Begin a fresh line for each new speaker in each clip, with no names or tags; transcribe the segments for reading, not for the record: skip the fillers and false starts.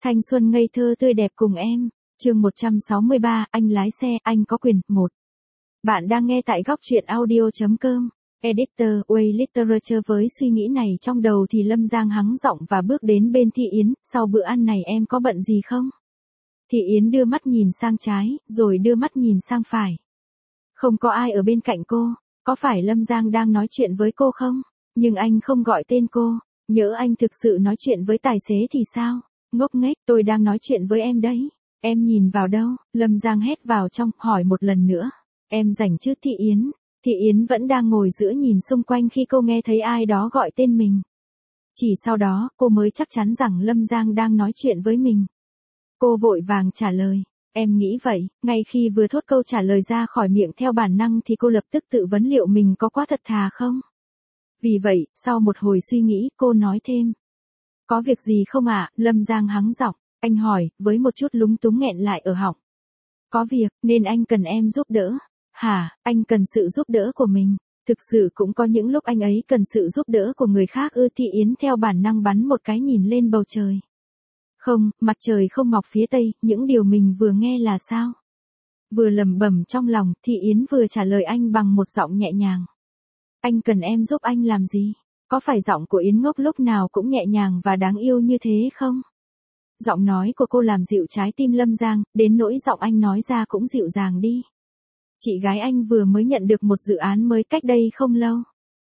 Thanh xuân ngây thơ tươi đẹp cùng em. Chương 163, anh lái xe, anh có quyền. 1. Bạn đang nghe tại góc truyện audio.com. Editor, Way Literature. Với suy nghĩ này trong đầu thì Lâm Giang hắng giọng và bước đến bên Thị Yến. Sau bữa ăn này em có bận gì không? Thị Yến đưa mắt nhìn sang trái, rồi đưa mắt nhìn sang phải. Không có ai ở bên cạnh cô. Có phải Lâm Giang đang nói chuyện với cô không? Nhưng anh không gọi tên cô. Nhỡ anh thực sự nói chuyện với tài xế thì sao? Ngốc nghếch, tôi đang nói chuyện với em đấy. Em nhìn vào đâu? Lâm Giang hét vào trong, hỏi một lần nữa. Em rảnh chứ Thị Yến? Thị Yến vẫn đang ngồi giữa nhìn xung quanh khi cô nghe thấy ai đó gọi tên mình. Chỉ sau đó, cô mới chắc chắn rằng Lâm Giang đang nói chuyện với mình. Cô vội vàng trả lời. Em nghĩ vậy. Ngay khi vừa thốt câu trả lời ra khỏi miệng theo bản năng thì cô lập tức tự vấn liệu mình có quá thật thà không? Vì vậy, sau một hồi suy nghĩ, cô nói thêm. Có việc gì không ạ? Lâm Giang hắng giọng. Anh hỏi, với một chút lúng túng nghẹn lại ở họng. Có việc, nên anh cần em giúp đỡ. Hả, anh cần sự giúp đỡ của mình. Thực sự cũng có những lúc anh ấy cần sự giúp đỡ của người khác ư? Thị Yến theo bản năng bắn một cái nhìn lên bầu trời. Không, mặt trời không mọc phía tây, những điều mình vừa nghe là sao? Vừa lẩm bẩm trong lòng, Thị Yến vừa trả lời anh bằng một giọng nhẹ nhàng. Anh cần em giúp anh làm gì? Có phải giọng của Yến Ngốc lúc nào cũng nhẹ nhàng và đáng yêu như thế không? Giọng nói của cô làm dịu trái tim Lâm Giang, đến nỗi giọng anh nói ra cũng dịu dàng đi. Chị gái anh vừa mới nhận được một dự án mới cách đây không lâu.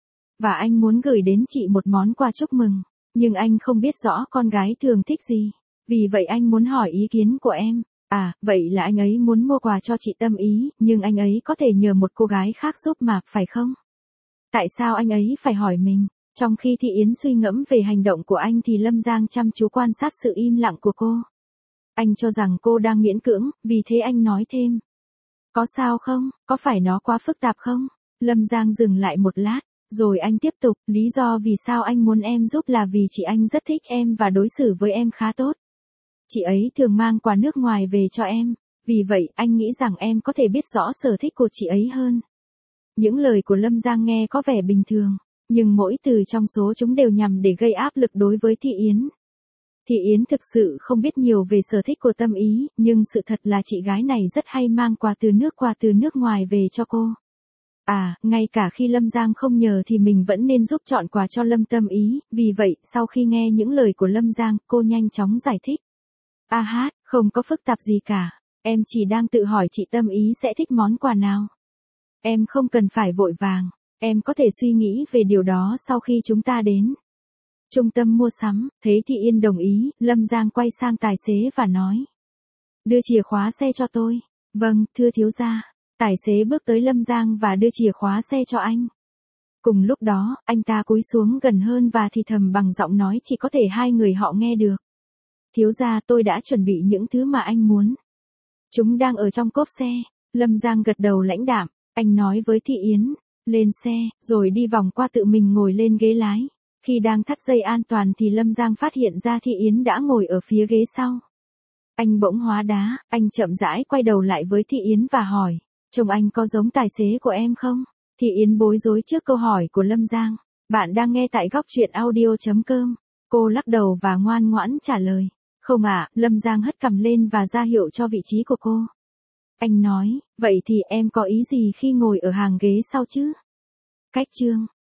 Và anh muốn gửi đến chị một món quà chúc mừng. Nhưng anh không biết rõ con gái thường thích gì. Vì vậy anh muốn hỏi ý kiến của em. À, vậy là anh ấy muốn mua quà cho chị Tâm Ý, nhưng anh ấy có thể nhờ một cô gái khác giúp mà, phải không? Tại sao anh ấy phải hỏi mình? Trong khi Thị Yến suy ngẫm về hành động của anh thì Lâm Giang chăm chú quan sát sự im lặng của cô. Anh cho rằng cô đang miễn cưỡng, vì thế anh nói thêm. Có sao không? Có phải nó quá phức tạp không? Lâm Giang dừng lại một lát, rồi anh tiếp tục. Lý do vì sao anh muốn em giúp là vì chị anh rất thích em và đối xử với em khá tốt. Chị ấy thường mang quà nước ngoài về cho em. Vì vậy, anh nghĩ rằng em có thể biết rõ sở thích của chị ấy hơn. Những lời của Lâm Giang nghe có vẻ bình thường, nhưng mỗi từ trong số chúng đều nhằm để gây áp lực đối với Thị Yến. Thị Yến thực sự không biết nhiều về sở thích của Tâm Ý, nhưng sự thật là chị gái này rất hay mang quà từ nước ngoài về cho cô. À, ngay cả khi Lâm Giang không nhờ thì mình vẫn nên giúp chọn quà cho Tâm Ý, vì vậy, sau khi nghe những lời của Lâm Giang, cô nhanh chóng giải thích. À hát, không có phức tạp gì cả, em chỉ đang tự hỏi chị Tâm Ý sẽ thích món quà nào. Em không cần phải vội vàng, em có thể suy nghĩ về điều đó sau khi chúng ta đến trung tâm mua sắm. Thấy Thị Yên đồng ý, Lâm Giang quay sang tài xế và nói. Đưa chìa khóa xe cho tôi. Vâng, thưa thiếu gia. Tài xế bước tới Lâm Giang và đưa chìa khóa xe cho anh. Cùng lúc đó, anh ta cúi xuống gần hơn và thì thầm bằng giọng nói chỉ có thể hai người họ nghe được. Thiếu gia, tôi đã chuẩn bị những thứ mà anh muốn. Chúng đang ở trong cốp xe. Lâm Giang gật đầu lãnh đạm. Anh nói với Thị Yến. Lên xe, rồi đi vòng qua tự mình ngồi lên ghế lái. Khi đang thắt dây an toàn thì Lâm Giang phát hiện ra Thị Yến đã ngồi ở phía ghế sau. Anh bỗng hóa đá, anh chậm rãi quay đầu lại với Thị Yến và hỏi. Trông anh có giống tài xế của em không? Thị Yến bối rối trước câu hỏi của Lâm Giang. Bạn đang nghe tại góc truyện audio.com. Cô lắc đầu và ngoan ngoãn trả lời. Không ạ, Lâm Giang hất cằm lên và ra hiệu cho vị trí của cô. Anh nói, vậy thì em có ý gì khi ngồi ở hàng ghế sau chứ? Cách chương.